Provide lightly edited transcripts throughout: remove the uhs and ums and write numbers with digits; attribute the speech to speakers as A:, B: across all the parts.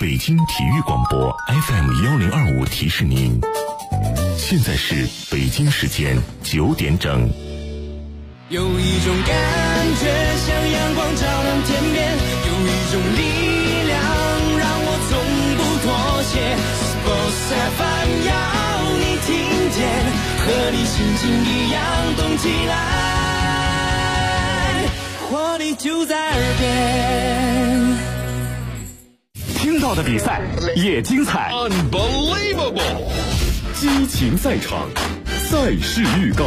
A: 北京体育广播 FM1025提示您，现在是北京时间9点整。
B: 有一种感觉像阳光照亮天边，有一种力量让我从不妥协。Sports FM 要你听见，和你心情一样动起来，活力就在耳边。
C: 听到的比赛也精彩
D: Unbelievable
C: 激情赛场，赛事预告。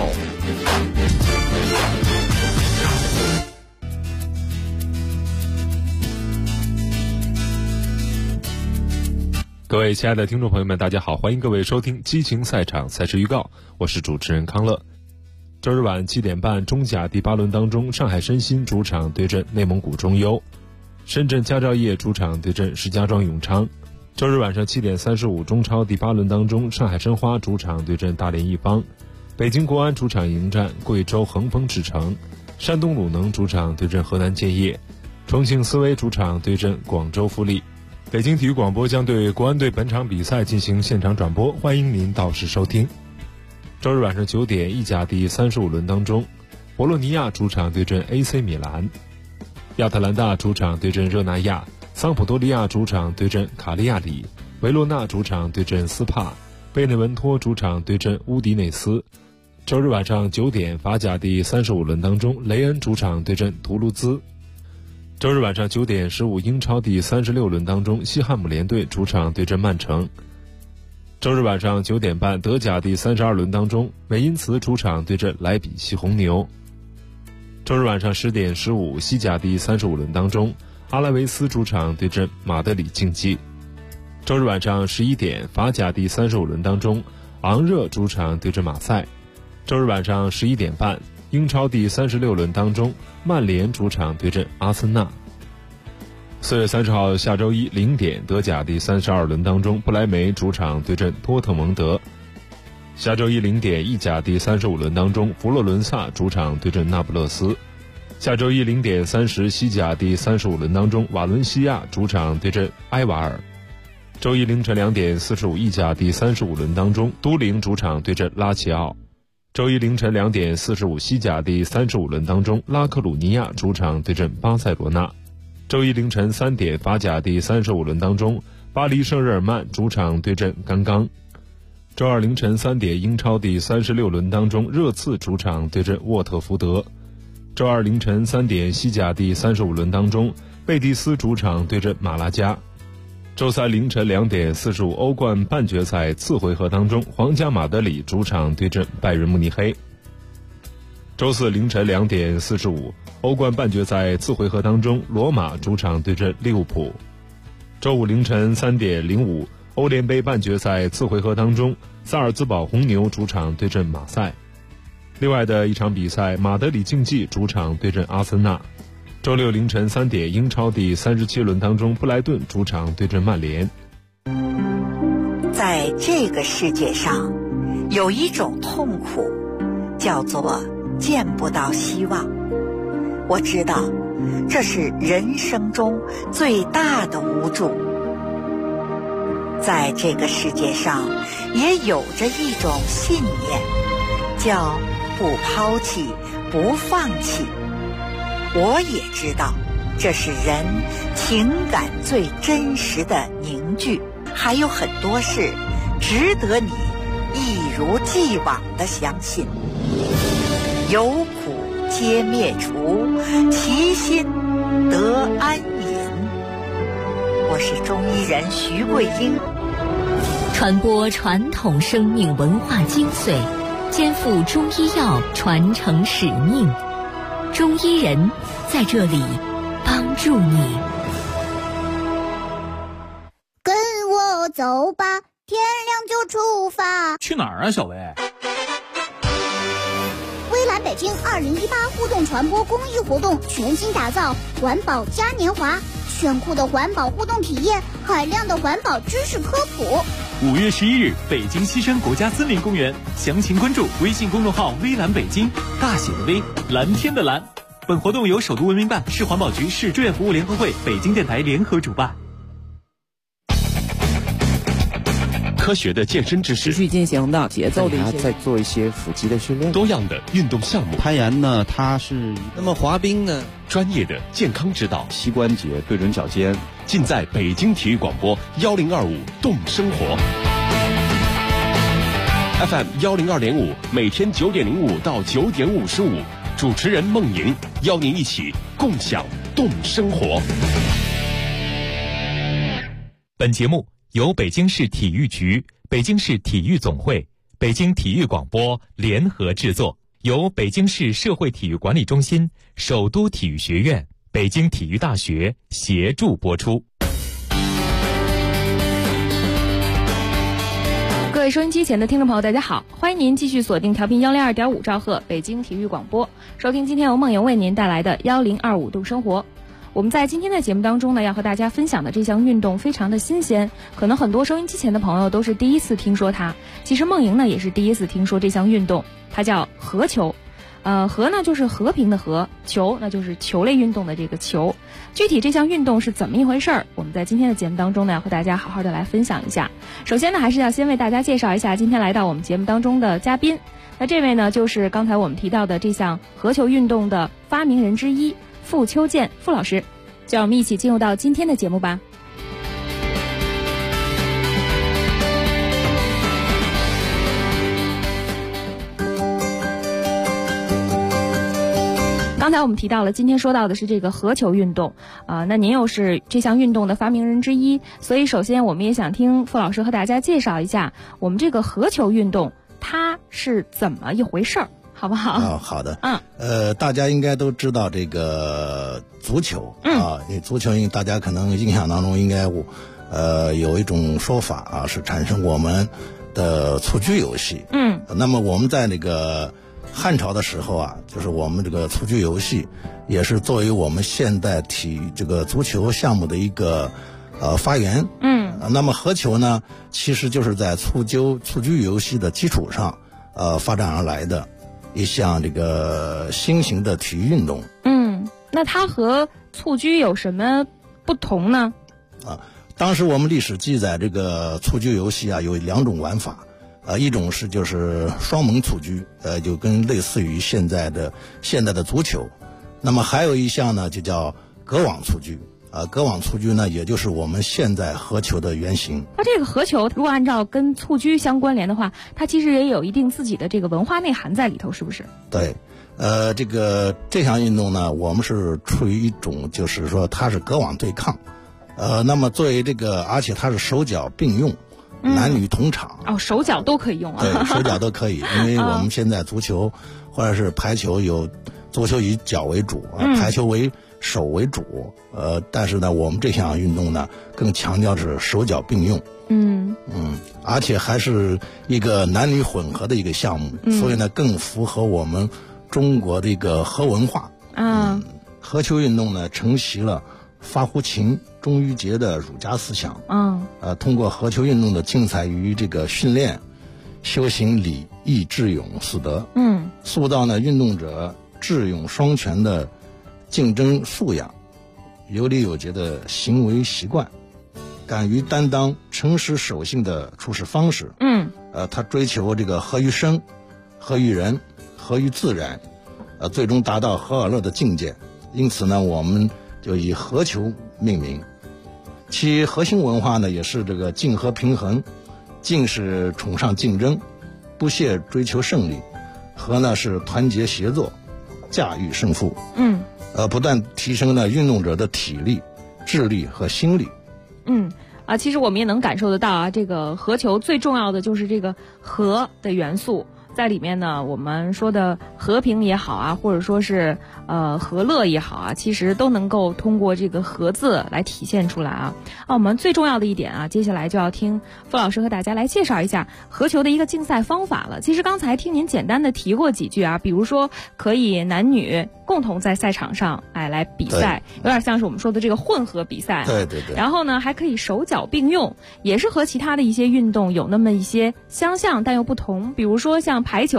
E: 各位亲爱的听众朋友们，大家好，欢迎各位收听激情赛场赛事预告，我是主持人康乐。周日晚7点半，中甲第8轮当中，上海申鑫主场对阵内蒙古中优，深圳佳兆业主场对阵石家庄永昌。周日晚上7点35，中超第8轮当中，上海申花主场对阵大连一方，北京国安主场迎战贵州恒丰智诚，山东鲁能主场对阵河南建业，重庆斯威主场对阵广州富力。北京体育广播将对国安队本场比赛进行现场转播，欢迎您到时收听。周日晚上9点，意甲第35轮当中，博洛尼亚主场对阵 AC 米兰，亚特兰大主场对阵热那亚，桑普多利亚主场对阵卡利亚里，维罗纳主场对阵斯帕，贝内文托主场对阵乌迪内斯。周日晚上9点，法甲第35轮当中，雷恩主场对阵图卢兹。周日晚上9点15，英超第36轮当中，西汉姆联队主场对阵曼城。周日晚上9点半，德甲第32轮当中，美因茨主场对阵莱比锡红牛。周日晚上10点15，西甲第35轮当中，阿拉维斯主场对阵马德里竞技。周日晚上11点，法甲第35轮当中，昂热主场对阵马赛。周日晚上11点半，英超第36轮当中，曼联主场对阵阿森纳。4月30号下周一0点，德甲第32轮当中，不莱梅主场对阵多特蒙德。下周一0点，意甲第35轮当中，佛罗伦萨主场对阵那不勒斯。下周一0点30，西甲第35轮当中，瓦伦西亚主场对阵埃瓦尔。周一凌晨2点45，意甲第35轮当中，都灵主场对阵拉齐奥。周一凌晨2点45，西甲第35轮当中，拉克鲁尼亚主场对阵巴塞罗那。周一凌晨3点，法甲第35轮当中，巴黎圣日耳曼主场对阵甘刚。周二凌晨3点，英超第36轮当中，热刺主场对阵沃特福德。周二凌晨3点，西甲第35轮当中，贝蒂斯主场对阵马拉加。周三凌晨2点45，欧冠半决赛次回合当中，皇家马德里主场对阵拜仁慕尼黑。周四凌晨2点45，欧冠半决赛次回合当中，罗马主场对阵利物浦。周五凌晨3点05，欧联杯半决赛次回合当中，萨尔兹堡红牛主场对阵马赛。另外的一场比赛，马德里竞技主场对阵阿森纳。周六凌晨3点，英超第37轮当中，布莱顿主场对阵曼联。
F: 在这个世界上，有一种痛苦，叫做见不到希望。我知道，这是人生中最大的无助。在这个世界上，也有着一种信念，叫不抛弃，不放弃。我也知道，这是人情感最真实的凝聚，还有很多事值得你一如既往地相信。有苦皆灭除，其心得安隐。我是中医人徐桂英，
G: 传播传统生命文化精髓，肩负中医药传承使命。中医人在这里帮助你。
H: 跟我走吧，天亮就出发。
D: 去哪儿啊，小薇？
H: 微蓝北京2018互动传播公益活动全新打造环保嘉年华，炫酷的环保互动体验，海量的环保知识科普。
D: 5月11日，北京西山国家森林公园，详情关注微信公众号微蓝北京，大写的微，蓝天的蓝。本活动由首都文明办、市环保局、市志愿服务联合会、北京电台联合主办。
A: 科学的健身知识，
I: 持续进行的节奏的一些，
J: 再做一些腹肌的训练，
A: 多样的运动项目。
K: 攀岩呢，它是
L: 那么滑冰呢，
A: 专业的健康指导，
K: 膝关节对准脚尖，
A: 尽在北京体育广播1025动生活。FM 102.5，每天9点05到9点55，主持人孟莹邀您一起共享动生活。
D: 本节目由北京市体育局、北京市体育总会、北京体育广播联合制作，由北京市社会体育管理中心、首都体育学院、北京体育大学协助播出。
M: 各位收音机前的听众朋友，大家好，欢迎您继续锁定调频102.5兆赫北京体育广播，收听今天由梦莹为您带来的1025动生活。我们在今天的节目当中呢，要和大家分享的这项运动非常的新鲜，可能很多收音机前的朋友都是第一次听说它。其实梦莹呢也是第一次听说这项运动，它叫和球。和呢就是和平的和，球那就是球类运动的这个球。具体这项运动是怎么一回事儿，我们在今天的节目当中呢要和大家好好的来分享一下。首先呢还是要先为大家介绍一下今天来到我们节目当中的嘉宾。那这位呢就是刚才我们提到的这项和球运动的发明人之一傅秋建傅老师，就让我们一起进入到今天的节目吧。刚才我们提到了，今天说到的是这个和球运动那您又是这项运动的发明人之一，所以首先我们也想听傅老师和大家介绍一下我们这个和球运动它是怎么一回事儿，好不好？
N: 好的。大家应该都知道这个足球足球大家可能印象当中应该有一种说法是产生我们的蹴鞠游戏。那么我们在那个汉朝的时候就是我们这个蹴鞠游戏也是作为我们现代这个足球项目的一个发源。那么和球呢，其实就是在蹴鞠游戏的基础上发展而来的一项这个新型的体育运动。
M: 那它和蹴鞠有什么不同呢？
N: 当时我们历史记载这个蹴鞠游戏有两种玩法。一种是就是双门蹴鞠，就跟类似于现在的足球。那么还有一项呢，就叫隔网蹴鞠。隔网蹴鞠呢，也就是我们现在和球的原型。
M: 那这个和球如果按照跟蹴鞠相关联的话，它其实也有一定自己的这个文化内涵在里头，是不是？
N: 对，这项运动呢，我们是处于一种就是说它是隔网对抗，那么作为而且它是手脚并用。男女同场
M: 手脚都可以用
N: 对，手脚都可以，因为我们现在足球或者是排球有足球以脚为主，排球为手为主，但是呢，我们这项运动呢更强调是手脚并用，而且还是一个男女混合的一个项目，所以呢更符合我们中国的一个和文化。和球运动呢承袭了发乎情，忠于节的儒家思想。通过和球运动的竞赛与这个训练，修行礼义智勇四德。塑造呢运动者智勇双全的竞争素养，有礼有节的行为习惯，敢于担当、诚实守信的处事方式。他追求这个合于生、合于人、合于自然，最终达到和而乐的境界。因此呢，我们就以和球命名，其核心文化呢也是这个竞和平衡，竞是崇尚竞争，不懈追求胜利，和呢是团结协作，驾驭胜负。不断提升了运动者的体力、智力和心力。
M: 其实我们也能感受得到这个和球最重要的就是这个和的元素。在里面呢，我们说的和平也好或者说是和乐也好其实都能够通过这个和字来体现出来我们最重要的一点接下来就要听傅老师和大家来介绍一下和球的一个竞赛方法了。其实刚才听您简单的提过几句比如说可以男女共同在赛场上来比赛，有点像是我们说的这个混合比赛
N: 对。
M: 然后呢，还可以手脚并用，也是和其他的一些运动有那么一些相像但又不同。比如说像排球，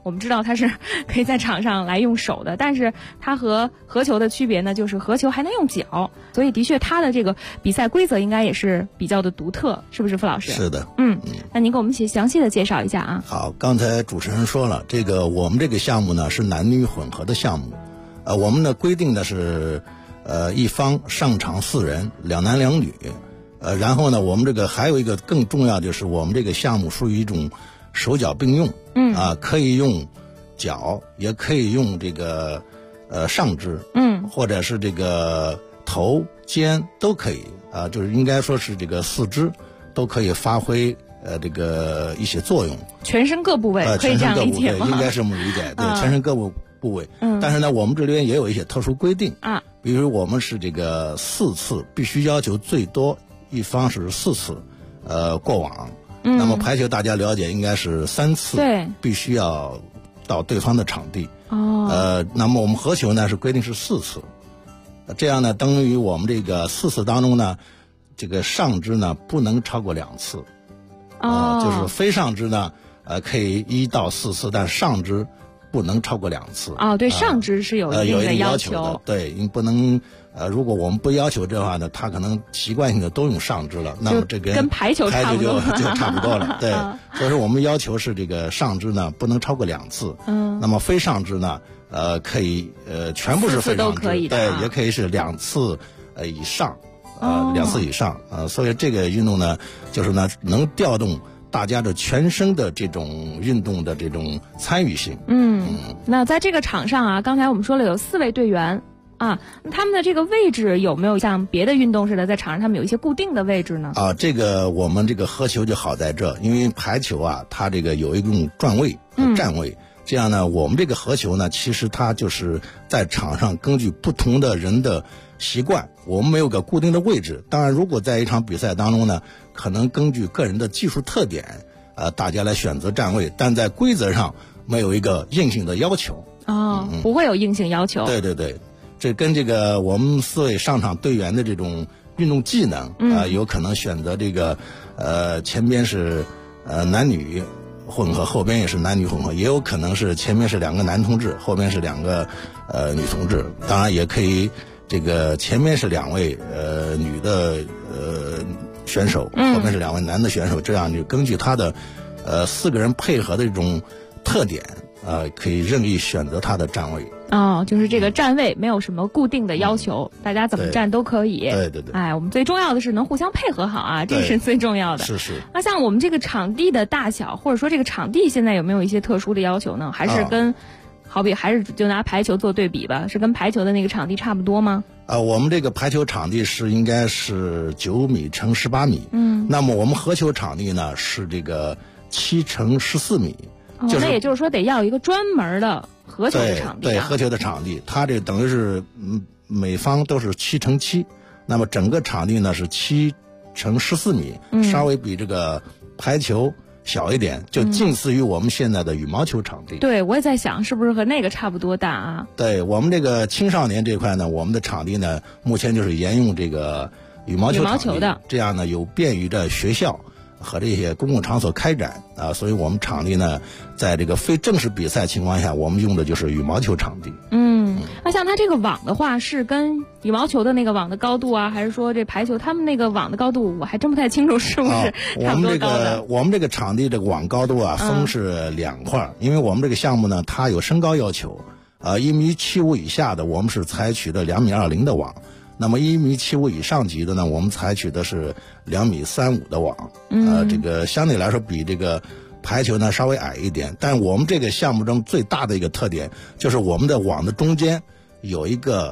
M: 我们知道它是可以在场上来用手的，但是它和合球的区别呢，就是合球还能用脚，所以的确它的这个比赛规则应该也是比较的独特，是不是傅老师？
N: 是的。
M: 那您给我们详细的介绍一下啊。
N: 好，刚才主持人说了，我们这个项目呢是男女混合的项目，我们的规定的是一方上场4人，2男2女，然后呢我们这个还有一个更重要，就是我们这个项目属于一种手脚并用，可以用脚，也可以用这个上肢，或者是这个头肩都可以就是应该说是这个4肢都可以发挥这个一些作用，
M: 全身各部位可以这样理解吗？
N: 应该是这么理解，对，全身各部位。但是呢，我们这里边也有一些特殊规定
M: 啊，
N: 比如我们是这个4次，必须要求最多一方是4次过网。那么排球大家了解应该是3次，
M: 对，
N: 必须要到对方的场地。
M: 那
N: 么我们合球呢是规定是4次，这样呢等于我们这个4次当中呢，这个上肢呢不能超过2次。就是非上肢呢，可以1到4次，但上肢不能超过2次。
M: 对，上肢是有一定的
N: 要求的。对，你不能如果我们不要求这话呢，他可能习惯性的都用上肢了，那么这个
M: 跟排球差不多
N: 就差不多了。对，所以说我们要求是这个上肢呢不能超过2次。那么非上肢呢，可以全部是非上肢，对，也可以是2次以上。2次以上所以这个运动呢，就是呢能调动大家的全身的这种运动的这种参与性。
M: 那在这个场上啊，刚才我们说了有4位队员啊，他们的这个位置有没有像别的运动似的，在场上他们有一些固定的位置呢？这
N: 个我们这个合球就好在这，因为排球啊，它这个有一种转位、站位。这样呢，我们这个合球呢，其实它就是在场上根据不同的人的习惯，我们没有个固定的位置。当然，如果在一场比赛当中呢，可能根据个人的技术特点，大家来选择站位，但在规则上没有一个硬性的要求。
M: 不会有硬性要求。
N: 对对对，这跟这个我们4位上场队员的这种运动技能有可能选择这个前边是男女混合，后边也是男女混合，也有可能是前面是2个男同志，后边是2个女同志。当然也可以这个前面是2位女的选手，后面是2位男的选手，这样就根据他的4个人配合的这种特点可以任意选择他的站位。
M: 就是这个站位没有什么固定的要求，大家怎么站都可以。
N: 对对对。
M: 我们最重要的是能互相配合好啊，这是最重要的。
N: 是。
M: 那像我们这个场地的大小，或者说这个场地现在有没有一些特殊的要求呢？还是跟好比还是就拿排球做对比吧，是跟排球的那个场地差不多吗？
N: 我们这个排球场地应该是9米乘18米。那么我们合球场地呢是这个7乘14米。
M: 那也就是说得要一个专门的合球的场地。
N: 对，合球的场地，它这等于是每方都是7乘7，那么整个场地呢是7乘14米，稍微比这个排球小一点，就近似于我们现在的羽毛球场地。
M: 对，我也在想是不是和那个差不多大啊？
N: 对，我们这个青少年这块呢，我们的场地呢目前就是沿用这个羽毛球场地的，这样呢有便于的学校和这些公共场所开展所以我们场地呢，在这个非正式比赛情况下，我们用的就是羽毛球场地。
M: 那像它这个网的话，是跟羽毛球的那个网的高度啊，还是说这排球他们那个网的高度，我还真不太清楚是不是差不多高的？
N: 我们这个场地这个网高度分是2块，因为我们这个项目呢，它有身高要求，1.75米以下的我们是采取的2.20米的网。那么1.75米以上级的呢，我们采取的是2.35米的网，这个相对来说比这个排球呢稍微矮一点。但我们这个项目中最大的一个特点就是我们的网的中间有一个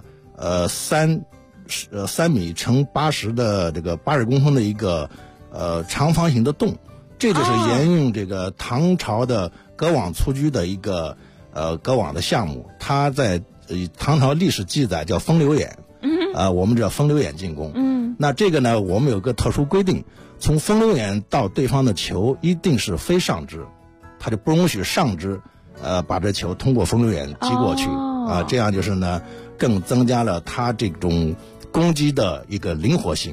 N: 3米乘80的这个80公分的一个长方形的洞，这就是沿用这个唐朝的割网蹴鞠的一个割网的项目，它在唐朝历史记载叫风流眼。我们叫风流眼进攻。那这个呢，我们有个特殊规定，从风流眼到对方的球一定是非上肢，它就不容许上肢把这球通过风流眼击过去这样就是呢更增加了它这种攻击的一个灵活性。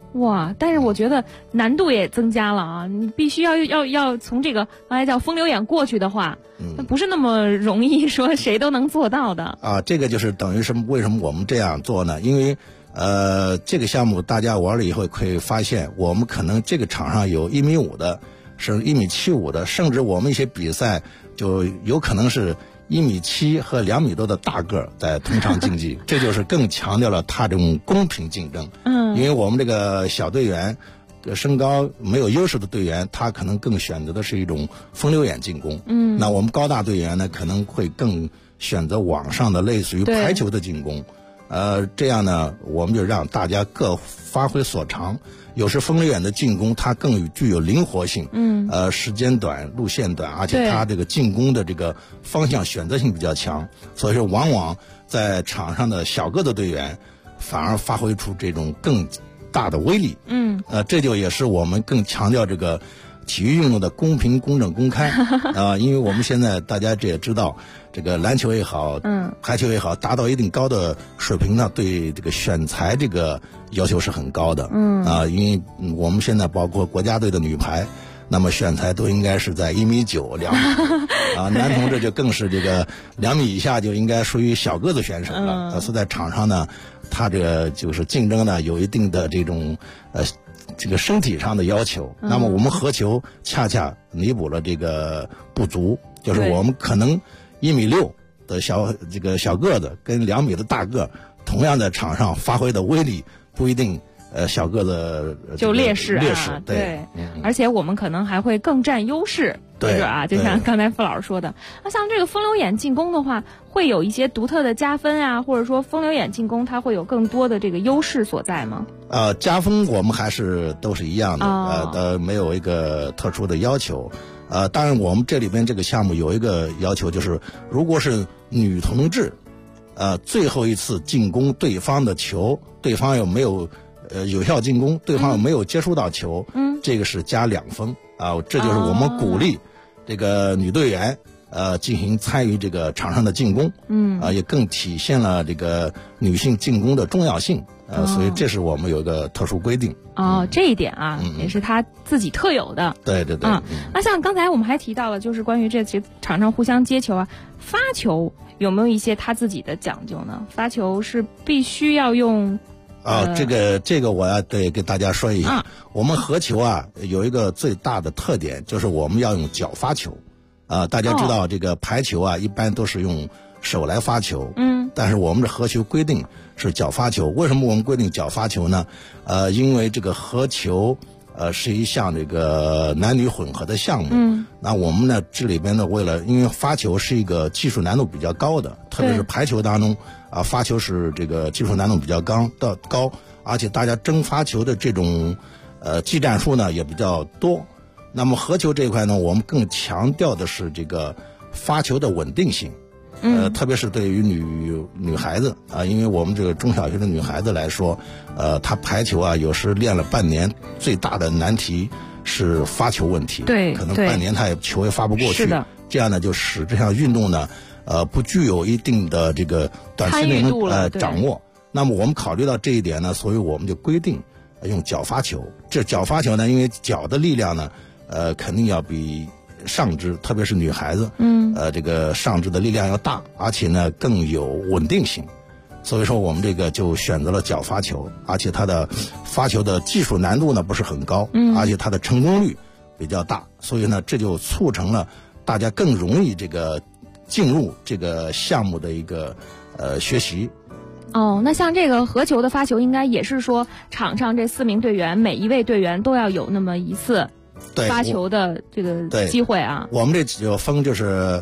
M: 哇！但是我觉得难度也增加了啊！你必须要从这个刚才叫风流眼过去的话，那不是那么容易说谁都能做到的
N: 啊。这个就是等于是为什么我们这样做呢？因为这个项目大家玩了以后会发现，我们可能这个场上有1.5米的，是1.75米的，甚至我们一些比赛就有可能是1.7米和2米多的大个在同场竞技，这就是更强调了他这种公平竞争。因为我们这个小队员身高没有优势的队员，他可能更选择的是一种风流眼进攻。那我们高大队员呢，可能会更选择网上的类似于排球的进攻。这样呢，我们就让大家各发挥所长。有时风流眼的进攻，它更具有灵活性。时间短，路线短，而且它这个进攻的这个方向选择性比较强，所以说往往在场上的小个的队员反而发挥出这种更大的威力。这就也是我们更强调这个体育运动的公平、公正、公开因为我们现在大家这也知道，这个篮球也好，排球也好，达到一定高的水平呢，对这个选材这个要求是很高的。因为我们现在包括国家队的女排，那么选材都应该是在1.9米、2米男同志就更是这个2米以下就应该属于小个子选手了。所以在场上呢，他这个就是竞争呢有一定的这种这个身体上的要求。那么我们合球恰恰弥补了这个不足，就是我们可能1.6米的这个小个子跟2米的大个，同样在场上发挥的威力不一定小个子
M: 就劣势
N: 对，
M: 而且我们可能还会更占优势。
N: 对
M: 就像刚才傅老师说的，那像这个风流眼进攻的话，会有一些独特的加分啊，或者说风流眼进攻它会有更多的这个优势所在吗？
N: 加分我们还是都是一样的，没有一个特殊的要求。当然我们这里边这个项目有一个要求，就是如果是女同志最后一次进攻对方的球，对方有没有有效进攻，对方有没有接触到球，这个是加2分这就是我们鼓励这个女队员进行参与这个场上的进攻，也更体现了这个女性进攻的重要性。所以这是我们有一个特殊规定。
M: 这一点也是他自己特有的。
N: 对。
M: 那像刚才我们还提到了，就是关于这场上互相接球发球有没有一些他自己的讲究呢？发球是必须要用
N: 这个我要给大家说一下。我们合球有一个最大的特点，就是我们要用脚发球。大家知道这个排球一般都是用手来发球，但是我们的合球规定是脚发球。为什么我们规定脚发球呢？因为这个合球是一项这个男女混合的项目。那我们呢这里边呢，因为发球是一个技术难度比较高的，特别是排球当中发球是这个技术难度比较高，而且大家争发球的这种技战术呢也比较多。那么合球这一块呢，我们更强调的是这个发球的稳定性。特别是对于女孩子因为我们这个中小学的女孩子来说，她排球有时练了半年，最大的难题是发球问题。
M: 对，
N: 可能半年她球也发不过去。是的，这样呢就使这项运动呢不具有一定的这个短期内能掌握。那么我们考虑到这一点呢，所以我们就规定用脚发球。这脚发球呢，因为脚的力量呢肯定要比上肢，特别是女孩子，这个上肢的力量要大，而且呢更有稳定性。所以说我们这个就选择了脚发球，而且它的发球的技术难度呢不是很高，而且它的成功率比较大，所以呢这就促成了大家更容易这个进入这个项目的一个学习。
M: 那像这个合球的发球，应该也是说场上这4名队员每一位队员都要有那么一次发球的这个机会
N: 我们这有分就是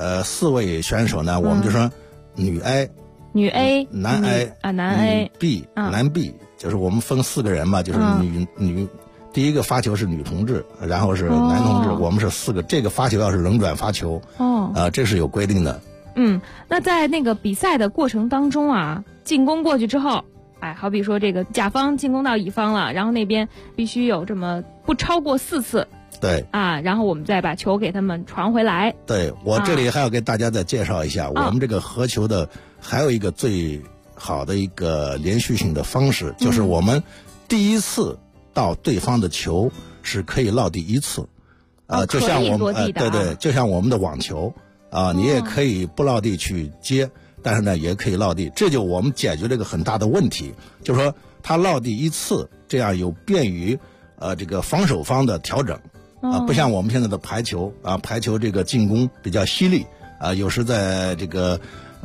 N: 4位选手呢，我们就说女 A、男 A、
M: 男 A、
N: 女 B、男 B，就是我们分4个人嘛，就是女第一个发球是女同志，然后是男同志，我们是4个。这个发球要是轮转发球，这是有规定的。
M: 那在那个比赛的过程当中进攻过去之后，好比说这个甲方进攻到乙方了，然后那边必须有这么不超过4次。
N: 对
M: 然后我们再把球给他们传回来。
N: 对，我这里还要给大家再介绍一下，我们这个合球的还有一个最好的一个连续性的方式，就是我们第一次到对方的球是可以落地一次，就像我们对，就像我们的网球你也可以不落地去接，但是呢也可以落地，这就我们解决了一个很大的问题，就是说它落地一次，这样有便于这个防守方的调整不像我们现在的排球排球这个进攻比较犀利有时在这个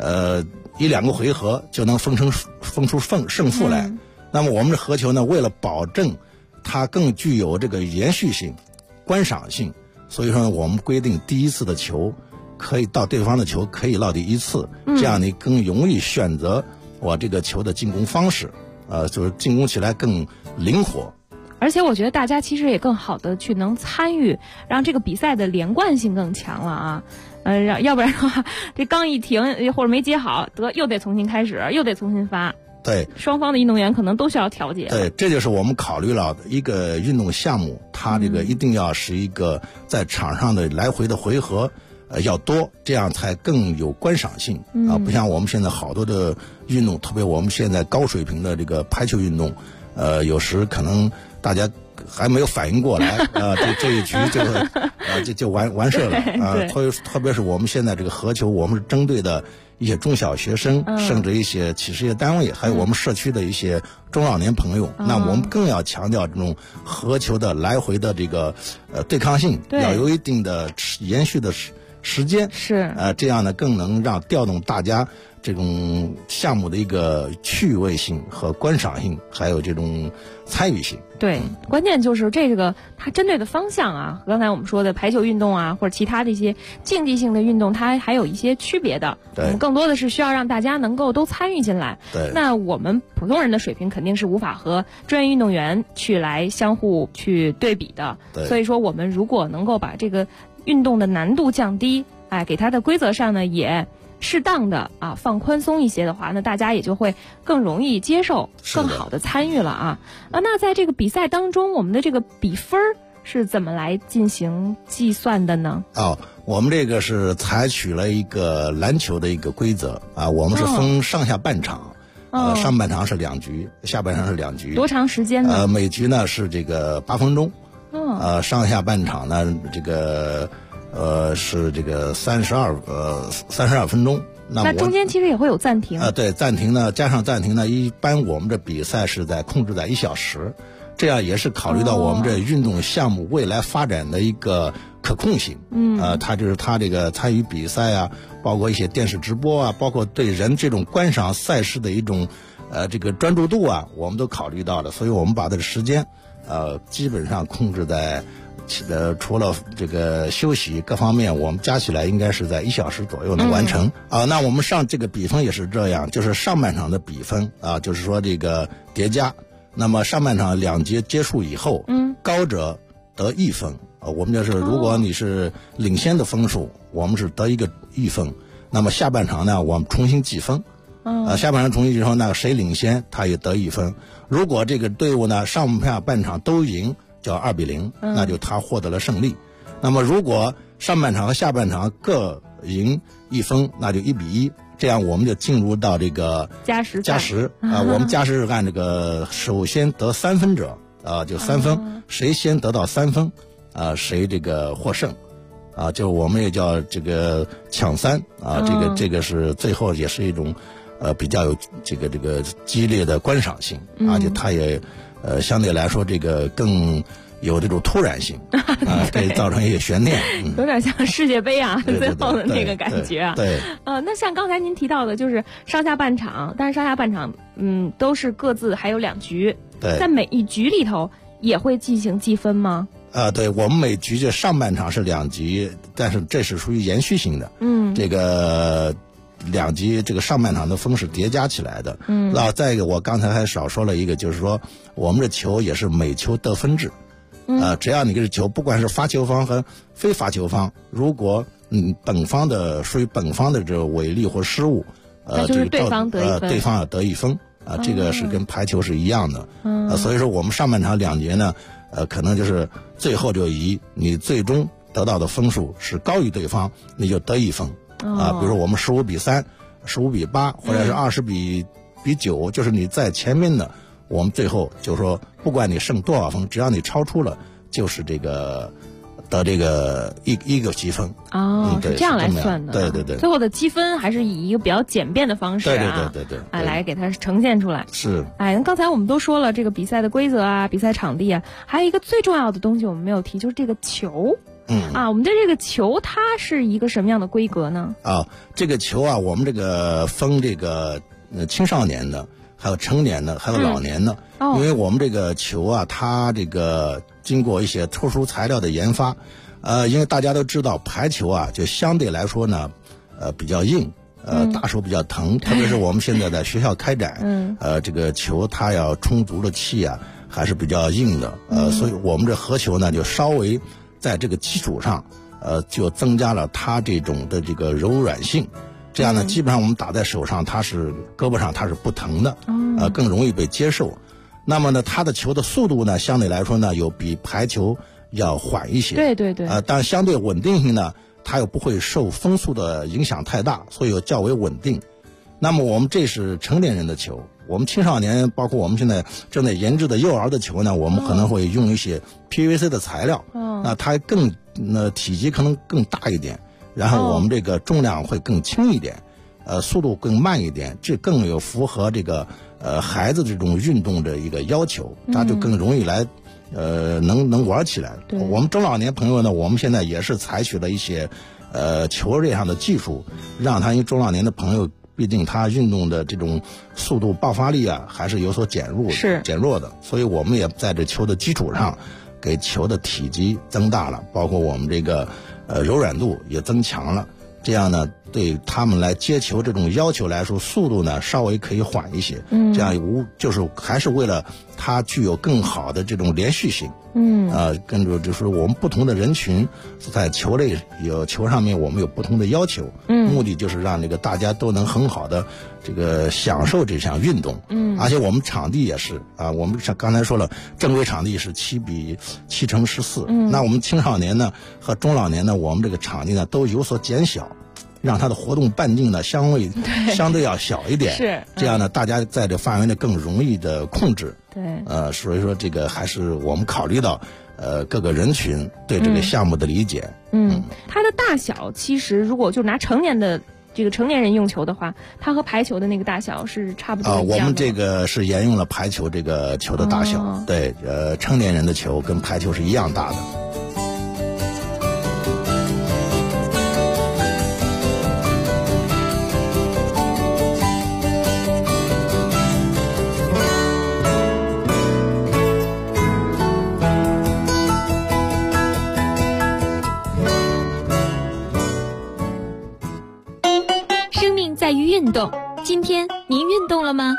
N: 1-2个回合就能分出胜负来。那么我们的合球呢，为了保证它更具有这个延续性、观赏性，所以说我们规定第一次的球可以到对方的球可以落地一次，这样你更容易选择我这个球的进攻方式，就是进攻起来更灵活。
M: 而且我觉得大家其实也更好的去能参与，让这个比赛的连贯性更强了啊。要不然的话，这刚一停或者没接好，又得重新开始，又得重新发。
N: 对，
M: 双方的运动员可能都需要调节。
N: 对，这就是我们考虑了一个运动项目，它这个一定要是一个在场上的来回的回合要多，这样才更有观赏性不像我们现在好多的运动，特别我们现在高水平的这个排球运动，有时可能大家还没有反应过来这一局就完事了特别是我们现在这个合球，我们是针对的一些中小学生，甚至一些企事业单位，还有我们社区的一些中老年朋友，那我们更要强调这种合球的来回的这个对抗性，要有一定的延续的时间，
M: 是
N: 这样呢更能让调动大家这种项目的一个趣味性和观赏性，还有这种参与性。
M: 对，关键就是这个它针对的方向和刚才我们说的排球运动或者其他的一些竞技性的运动，它还有一些区别的。我们更多的是需要让大家能够都参与进来。
N: 对，
M: 那我们普通人的水平肯定是无法和专业运动员去来相互去对比的。
N: 对，
M: 所以说我们如果能够把这个运动的难度降低，给它的规则上呢也适当的放宽松一些的话，那大家也就会更容易接受，更好的参与了那在这个比赛当中，我们的这个比分是怎么来进行计算的呢？
N: 我们这个是采取了一个篮球的一个规则我们是分上下半场上半场是2局，下半场是2局。
M: 多长时间呢？
N: 每局呢是这个8分钟上下半场呢这个是这个32分钟。
M: 那中间其实也会有暂停
N: 对，暂停呢，加上暂停呢，一般我们这比赛是控制在1小时，这样也是考虑到我们这运动项目未来发展的一个可控性。它就是它这个参与比赛包括一些电视直播包括对人这种观赏赛事的一种这个专注度我们都考虑到了，所以我们把这个时间基本上控制在除了这个休息各方面，我们加起来应该是在1小时左右能完成那我们上这个比分也是这样，就是上半场的比分就是说这个叠加，那么上半场2节结束以后高者得1分我们就是如果你是领先的分数我们是得1个1分，那么下半场呢我们重新计分下半场重新计分，那谁领先他也得1分，如果这个队伍呢上下半场都赢叫2-0，那就他获得了胜利。那么如果上半场和下半场各赢1分，那就1-1，这样我们就进入到这个加时我们加时按这个首先得3分者就3分谁先得到3分谁这个获胜就我们也叫这个抢3这个是最后也是一种比较有这个激烈的观赏性而且它也相对来说这个更有这种突然性可以造成一些悬念
M: 有点像世界杯最后的那个感觉
N: 对
M: 那像刚才您提到的就是上下半场，但是上下半场都是各自还有2局，
N: 对，
M: 在每一局里头也会进行计分吗？
N: 对，我们每局就上半场是2局，但是这是属于延续性的这个2局这个上半场的分是叠加起来的然后再一个我刚才还少说了一个，就是说我们这球也是每球得分制只要你这个球不管是发球方和非发球方，如果本方的属于本方的这个违例或失误
M: 就是对方得1分
N: 对方要得1分这个是跟排球是一样的所以说我们上半场2节呢可能就是最后就以你最终得到的分数是高于对方，你就得1分比如我们15-3、15-8，或者是20-9，就是你在前面的我们最后就是说，不管你剩多少分，只要你超出了，就是这个得这个一个积分。
M: 是这样来算的。
N: 对对对。
M: 最后的积分还是以一个比较简便的方式
N: 对，
M: 来给它呈现出来。
N: 是。
M: 那刚才我们都说了这个比赛的规则啊，比赛场地啊，还有一个最重要的东西我们没有提，就是这个球。我们的这个球它是一个什么样的规格呢？
N: 这个球啊，我们这个分这个青少年的，还有成年的，还有老年的。因为我们这个球啊，它这个经过一些特殊材料的研发，因为大家都知道排球啊，就相对来说呢，比较硬，打手比较疼，特别是我们现在在学校开展，这个球它要充足的气啊，还是比较硬的，所以我们这合球呢，就稍微在这个基础上，就增加了它这种的这个柔软性，这样呢，基本上我们打在手上，它是胳膊上它是不疼的，更容易被接受。那么呢，它的球的速度呢，相对来说呢，有比排球要缓一些。
M: 对。
N: 但相对稳定性呢，它又不会受风速的影响太大，所以较为稳定。那么我们这是成年人的球，我们青少年，包括我们现在正在研制的幼儿的球呢，我们可能会用一些 PVC 的材料，那它体积可能更大一点，然后我们这个重量会更轻一点，速度更慢一点，这更有符合这个孩子这种运动的一个要求，它就更容易来能玩起来。我们中老年朋友呢，我们现在也是采取了一些球这样的技术，让他因为中老年的朋友，毕竟他运动的这种速度爆发力啊，还是有所减弱的，所以我们也在这球的基础上，给球的体积增大了，包括我们这个柔软度也增强了，这样呢，对他们来接球这种要求来说，速度呢稍微可以缓一些，这样就是还是为了它具有更好的这种连续性。跟着就是我们不同的人群在球上面我们有不同的要求，目的就是让这个大家都能很好的这个享受这项运动。而且我们场地也是我们像刚才说了，正规场地是7:7:14，那我们青少年呢和中老年呢，我们这个场地呢都有所减小，让它的活动半径呢相对要小一点，
M: 是
N: 这样呢，大家在这范围内更容易的控制。
M: 对，
N: 所以说这个还是我们考虑到各个人群对这个项目的理解。
M: 它的大小其实如果就拿成年人用球的话，它和排球的那个大小是差不多一样的。
N: 我们这个是沿用了排球这个球的大小，对，成年人的球跟排球是一样大的。
G: 在于运动，今天您运动了吗？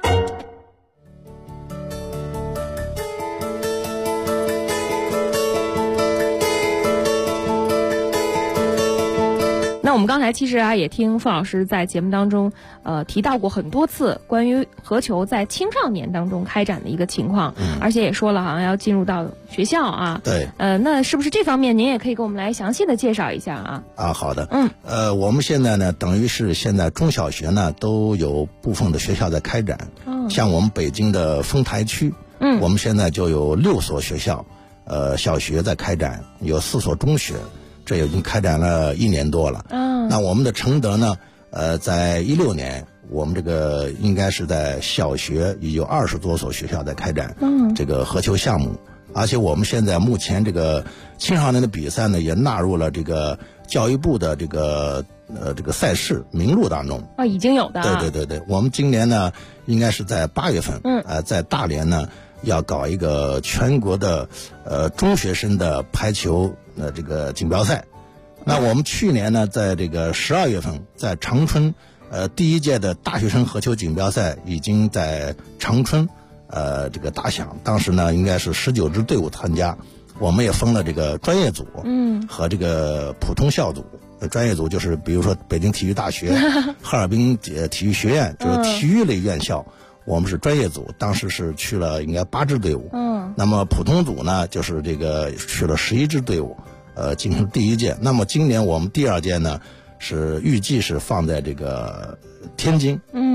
M: 那我们刚才其实也听傅老师在节目当中提到过很多次关于合球在青少年当中开展的一个情况，而且也说了好像要进入到学校啊。
N: 对。
M: 那是不是这方面您也可以给我们来详细的介绍一下啊？
N: 好的。我们现在呢，等于是现在中小学呢都有部分的学校在开展。像我们北京的丰台区，我们现在就有6所学校，小学在开展，有4所中学。这已经开展了1年多了。那我们的承德呢，在16年，我们这个应该是在小学已有20多所学校在开展这个合球项目，而且我们现在目前这个青少年的比赛呢，也纳入了这个教育部的这个赛事名录当中。
M: 已经有的。
N: 对，我们今年呢，应该是在8月份，在大连呢，要搞一个全国的中学生的排球这个锦标赛。那我们去年呢，在这个12月份，在长春第1届的大学生合球锦标赛已经在长春这个打响，当时呢应该是19支队伍参加，我们也分了这个专业组和这个普通校组。专业组就是比如说北京体育大学哈尔滨体育学院，就是体育类院校，我们是专业组，当时是去了应该8支队伍。那么普通组呢，就是这个去了11支队伍，进行第1届。那么今年我们第2届呢，是预计是放在这个天津，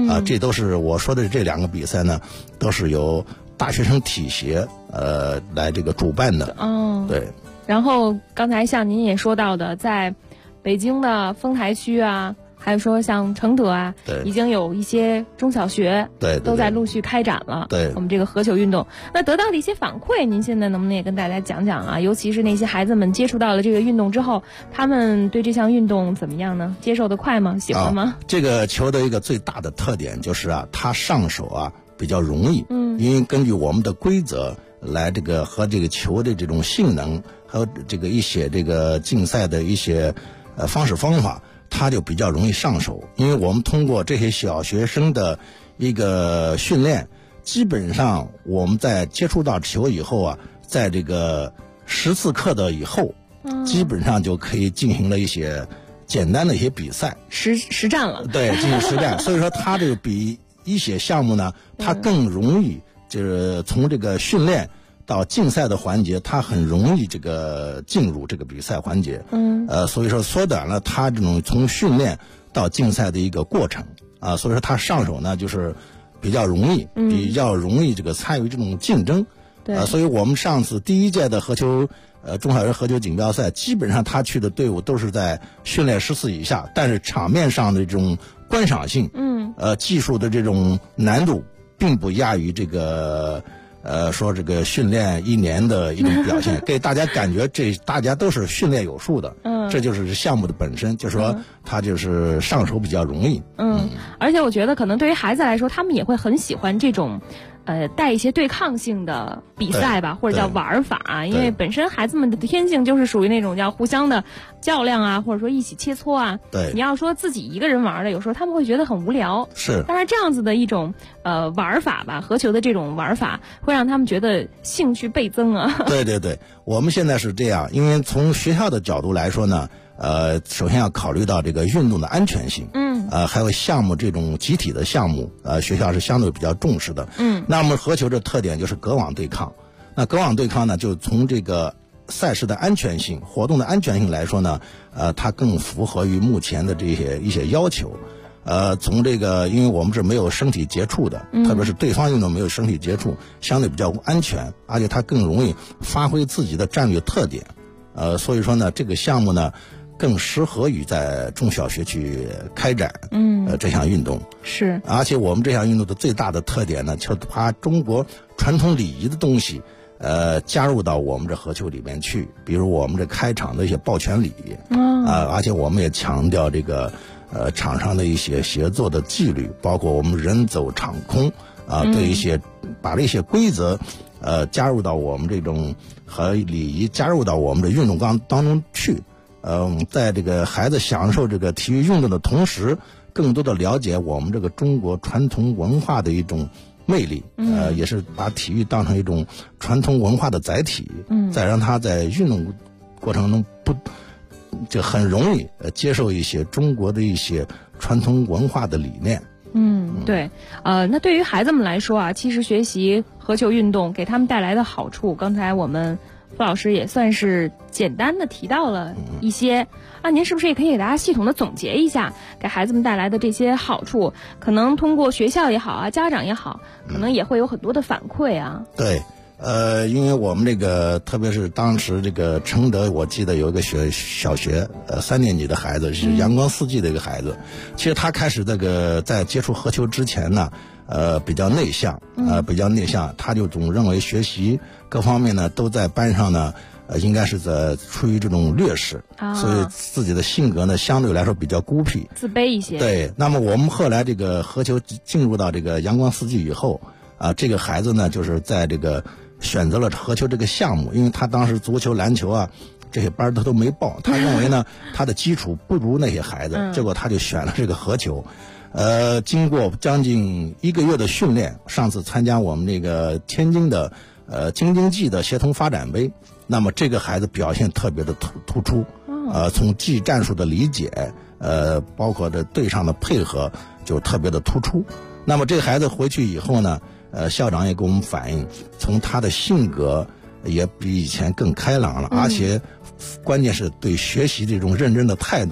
N: 这都是我说的这2个比赛呢，都是由大学生体协来这个主办的。对。
M: 然后刚才像您也说到的，在北京的丰台区啊，还有说像承德啊，已经有一些中小学都在陆续开展了我们这个合球运动。那得到的一些反馈，您现在能不能也跟大家讲讲啊？尤其是那些孩子们接触到了这个运动之后，他们对这项运动怎么样呢？接受得快吗？喜欢吗？
N: 这个球的一个最大的特点就是它上手比较容易。因为根据我们的规则来这个和这个球的这种性能，还有这个一些这个竞赛的一些方式方法，它就比较容易上手。因为我们通过这些小学生的一个训练，基本上我们在接触到球以后在这个10次课的以后，基本上就可以进行了一些简单的一些比赛，
M: 实战了。
N: 对，进行实战。所以说它这个比一些项目呢，它更容易就是从这个训练到竞赛的环节，它很容易这个进入这个比赛环节。所以说缩短了它这种从训练到竞赛的一个过程所以说它上手呢就是比较容易，比较容易这个参与这种竞争。所以我们上次第1届的合球中小学合球锦标赛，基本上他去的队伍都是在训练10次以下，但是场面上的这种观赏性，技术的这种难度，并不亚于这个说这个训练1年的一种表现，给大家感觉大家都是训练有素的。这就是项目的本身，就是说它就是上手比较容易。
M: 而且我觉得可能对于孩子来说，他们也会很喜欢这种带一些对抗性的比赛吧，或者叫玩法因为本身孩子们的天性就是属于那种叫互相的较量或者说一起切磋
N: 对，
M: 你要说自己一个人玩的，有时候他们会觉得很无聊。
N: 是，
M: 但是这样子的一种玩法吧，合球的这种玩法会让他们觉得兴趣倍增
N: 对，我们现在是这样，因为从学校的角度来说呢，首先要考虑到这个运动的安全性，还有项目这种集体的项目，学校是相对比较重视的。那么合球的特点就是隔网对抗。那隔网对抗呢，就从这个赛事的安全性、活动的安全性来说呢，它更符合于目前的这些一些要求。从这个，因为我们是没有身体接触的，特别是对方运动没有身体接触，相对比较安全，而且它更容易发挥自己的战略特点。所以说呢，这个项目呢，更适合于在中小学去开展。这项运动
M: 是，
N: 而且我们这项运动的最大的特点呢，就把中国传统礼仪的东西，加入到我们这合球里面去，比如我们这开场的一些抱拳礼仪，而且我们也强调这个场上的一些协作的纪律，包括我们人走场空对一些把这些规则加入到我们这种和礼仪加入到我们的运动当中去。在这个孩子享受这个体育运动的同时，更多的了解我们这个中国传统文化的一种魅力，也是把体育当成一种传统文化的载体，再让他在运动过程中就很容易接受一些中国的一些传统文化的理念。
M: 对，那对于孩子们来说其实学习合球运动给他们带来的好处，刚才我们傅老师也算是简单的提到了一些。您是不是也可以给大家系统的总结一下给孩子们带来的这些好处？可能通过学校也好家长也好，可能也会有很多的反馈
N: 对，因为我们这个特别是当时这个承德，我记得有一个小学3年级的孩子是阳光四季的一个孩子，其实他开始这个在接触合球之前呢，比较内向，他就总认为学习各方面呢都在班上呢，应该是处于这种劣势，所以自己的性格呢相对来说比较孤僻、
M: 自卑一些。
N: 对，那么我们后来这个合球进入到这个阳光四季以后，这个孩子呢就是在这个选择了合球这个项目，因为他当时足球、篮球这些班他都没报，他认为呢他的基础不如那些孩子，结果他就选了这个合球。经过将近1个月的训练，上次参加我们那个天津的京津冀的协同发展杯，那么这个孩子表现特别的突出，从技战术的理解，包括这队上的配合就特别的突出。那么这个孩子回去以后呢，校长也给我们反映，从他的性格也比以前更开朗了，而且关键是对学习这种认真的态度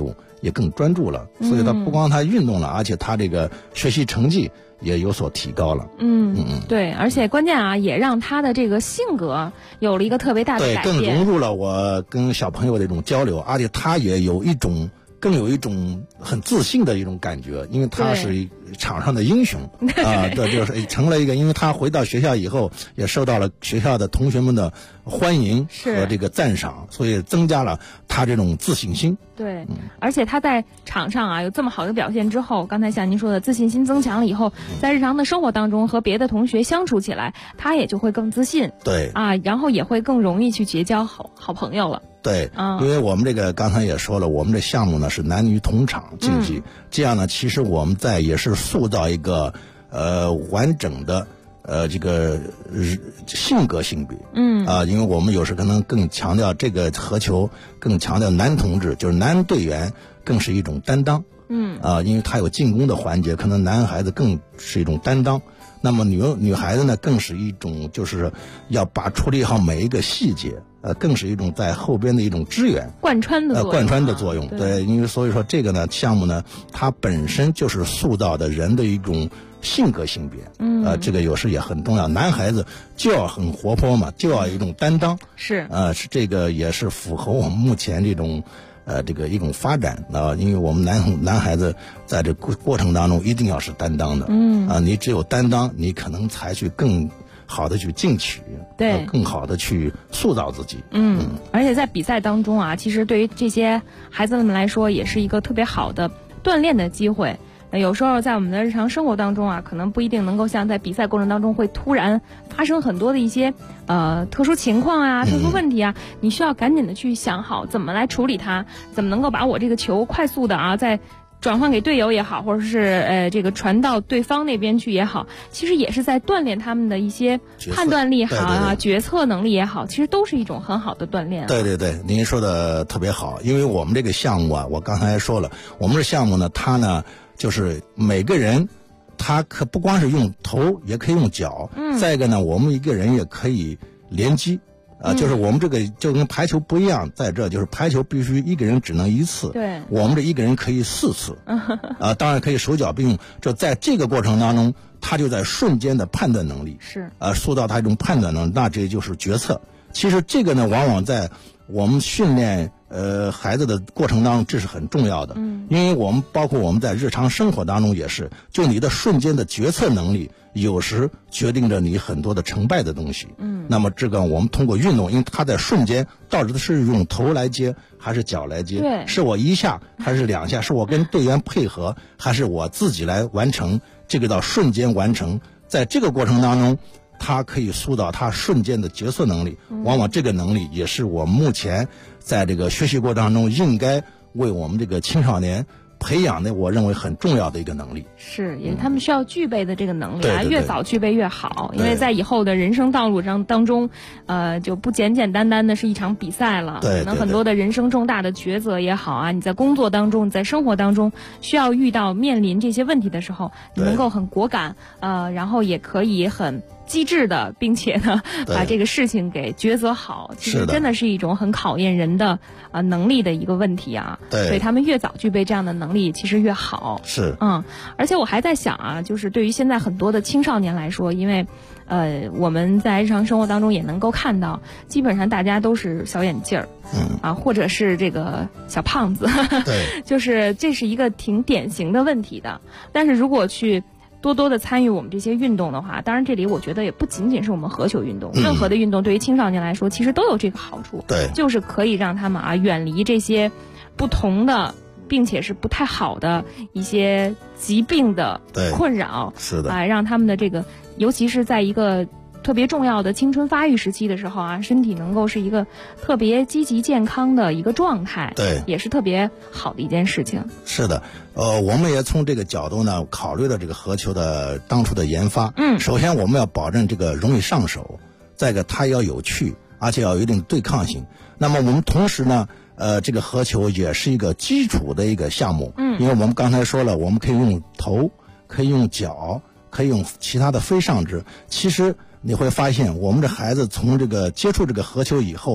N: 也更专注了，所以他不光他运动了，而且他这个学习成绩也有所提高了。
M: 对，而且关键啊，也让他的这个性格有了一个特别大的改变，
N: 更融入了我跟小朋友的一种交流，而且他也更有一种很自信的一种感觉，因为他是场上的英雄啊，这就是成了一个，因为他回到学校以后也受到了学校的同学们的欢迎和这个赞赏，所以增加了他这种自信心。
M: 对，而且他在场上啊有这么好的表现之后，刚才像您说的自信心增强了以后，在日常的生活当中和别的同学相处起来，他也就会更自信。
N: 对
M: 啊，然后也会更容易去结交好朋友了。
N: 对，因为我们这个刚才也说了，我们这项目呢是男女同场竞技，这样呢，其实我们也是塑造一个完整的这个性格性别。因为我们有时可能更强调这个合球，更强调男同志，就是男队员更是一种担当。因为他有进攻的环节，可能男孩子更是一种担当。那么女孩子呢，更是一种就是要处理好每一个细节，更是一种在后边的一种支援，
M: 贯穿的作用。
N: 对，因为所以说这个呢项目呢，它本身就是塑造的人的一种性格性别。这个有时也很重要。男孩子就要很活泼嘛，就要有一种担当。是这个也是符合我们目前这种。这个一种发展啊，因为我们男孩子在这过程当中一定要是担当的。你只有担当，你可能才去更好的去进取，对，更好的去塑造自己。
M: 而且在比赛当中啊，其实对于这些孩子们来说，也是一个特别好的锻炼的机会。有时候在我们的日常生活当中啊，可能不一定能够像在比赛过程当中会突然发生很多的一些特殊情况啊、特殊问题啊，你需要赶紧的去想好怎么来处理它，怎么能够把我这个球快速的啊再转换给队友也好，或者是这个传到对方那边去也好，其实也是在锻炼他们的一些判断力好啊、决策能力也好，其实都是一种很好的锻炼。
N: 对，您说的特别好，因为我们这个项目啊，我刚才说了，我们这项目呢，它呢就是每个人他可不光是用头，也可以用脚。再一个呢，我们一个人也可以联机。就是我们这个就跟排球不一样，在这就是排球必须一个人只能一次，对，我们这一个人可以4次，当然可以手脚并用。就在这个过程当中，他就在瞬间的判断能力是塑造他一种判断能力，那这就是决策。其实这个呢，往往在我们训练孩子的过程当中，这是很重要的。因为我们包括我们在日常生活当中也是，就你的瞬间的决策能力，有时决定着你很多的成败的东西。那么这个我们通过运动，因为它在瞬间到底是用头来接还是脚来接，对，是我一下还是2下，是我跟队员配合还是我自己来完成，这个到瞬间完成，在这个过程当中，他可以塑造他瞬间的决策能力。往往这个能力也是我目前在这个学习过程当中应该为我们这个青少年培养的，我认为很重要的一个能力。是，也是他们需要具备的这个能力啊，越早具备越好。因为在以后的人生道路当中，就不简简单单的是一场比赛了。对，可能很多的人生重大的抉择也好啊，你在工作当中、你在生活当中需要面临这些问题的时候，你能够很果敢，然后也可以很机智的，并且呢，把这个事情给抉择好，其实真的是一种很考验人的能力的一个问题啊。对，所以他们越早具备这样的能力，其实越好。是，而且我还在想啊，就是对于现在很多的青少年来说，因为我们在日常生活当中也能够看到，基本上大家都是小眼镜儿，或者是这个小胖子，对，就是这是一个挺典型的问题的。但是如果去多多的参与我们这些运动的话，当然这里我觉得也不仅仅是我们合球运动，任何的运动对于青少年来说其实都有这个好处，对，就是可以让他们远离这些不同的并且是不太好的一些疾病的困扰，是的，让他们的这个尤其是在一个特别重要的青春发育时期的时候啊，身体能够是一个特别积极健康的一个状态，对，也是特别好的一件事情。是的，我们也从这个角度呢考虑了这个合球的当初的研发。首先我们要保证这个容易上手，再一个它要有趣，而且要有一定对抗性。那么我们同时呢，这个合球也是一个基础的一个项目。因为我们刚才说了，我们可以用头，可以用脚，可以用其他的非上肢。其实你会发现，我们的孩子从这个接触这个合球以后啊，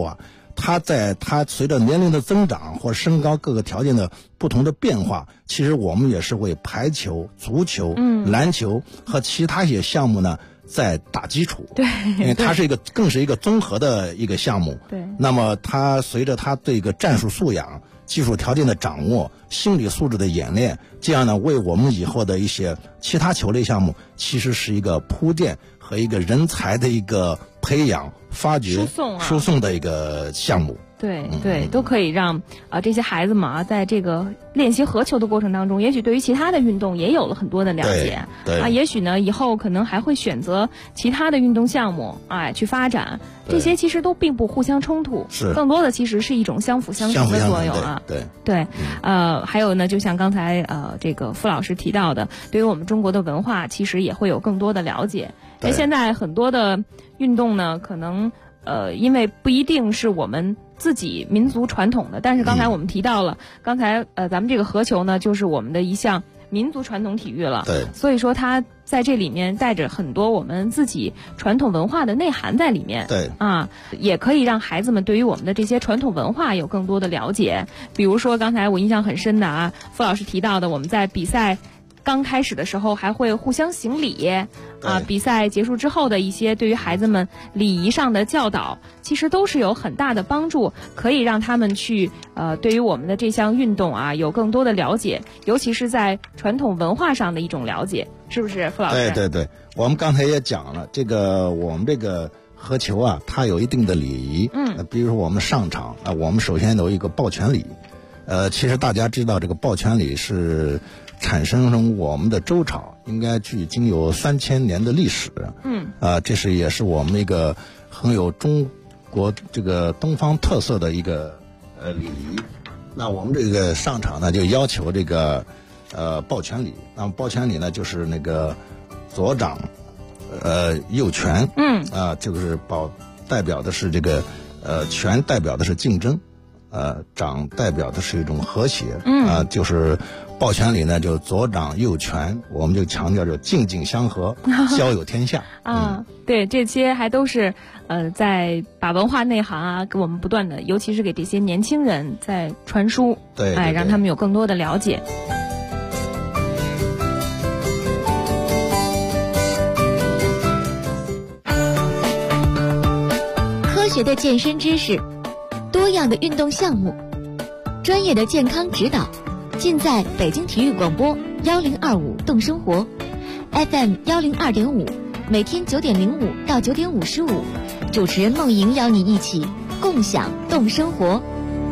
N: 他随着年龄的增长或身高各个条件的不同的变化，其实我们也是为排球、足球、篮球和其他一些项目呢在打基础。
M: 对，
N: 因为它是更是一个综合的一个项目。
M: 对，
N: 那么它随着它对一个战术素养、技术条件的掌握、心理素质的演练，这样呢，为我们以后的一些其他球类项目，其实是一个铺垫和一个人才的一个培养、发掘、输送的一个项目。
M: 对对，都可以让这些孩子们在这个练习合球的过程当中，也许对于其他的运动也有了很多的了解。
N: 对
M: 也许呢以后可能还会选择其他的运动项目去发展。这些其实都并不互相冲突，更多的其实是一种相辅相成的作用啊。对，还有呢，就像刚才这个傅老师提到的，对于我们中国的文化，其实也会有更多的了解。因为现在很多的运动呢，可能因为不一定是我们自己民族传统的，但是刚才我们提到了，刚才咱们这个合球呢，就是我们的一项民族传统体育了。
N: 对，
M: 所以说它在这里面带着很多我们自己传统文化的内涵在里面。
N: 对
M: 也可以让孩子们对于我们的这些传统文化有更多的了解。比如说刚才我印象很深的傅老师提到的，我们在比赛刚开始的时候还会互相行礼比赛结束之后的一些对于孩子们礼仪上的教导，其实都是有很大的帮助，可以让他们去对于我们的这项运动有更多的了解，尤其是在传统文化上的一种了解，是不是傅老师？
N: 对，我们刚才也讲了，我们这个合球它有一定的礼仪。比如说我们上场我们首先有一个抱拳礼。其实大家知道这个抱拳礼是产生从我们的周朝，应该距今有3000年的历史。这也是我们一个很有中国这个东方特色的一个礼仪。那我们这个上场呢，就要求这个抱拳礼。那么抱拳礼呢，就是那个左掌右拳。就是代表的是这个拳代表的是竞争。掌代表的是一种和谐。就是抱拳礼呢，就左掌右拳，我们就强调着竞竞相和，交友天下。
M: 对，这些还都是在把文化内涵给我们不断的，尤其是给这些年轻人在传输。
N: 对，
M: 让他们有更多的了解。
G: 科学的健身知识，多样的运动项目，专业的健康指导，尽在北京体育广播1025动生活 FM 102.5，每天9点05到9点55，主持人梦莹邀你一起共享动生活。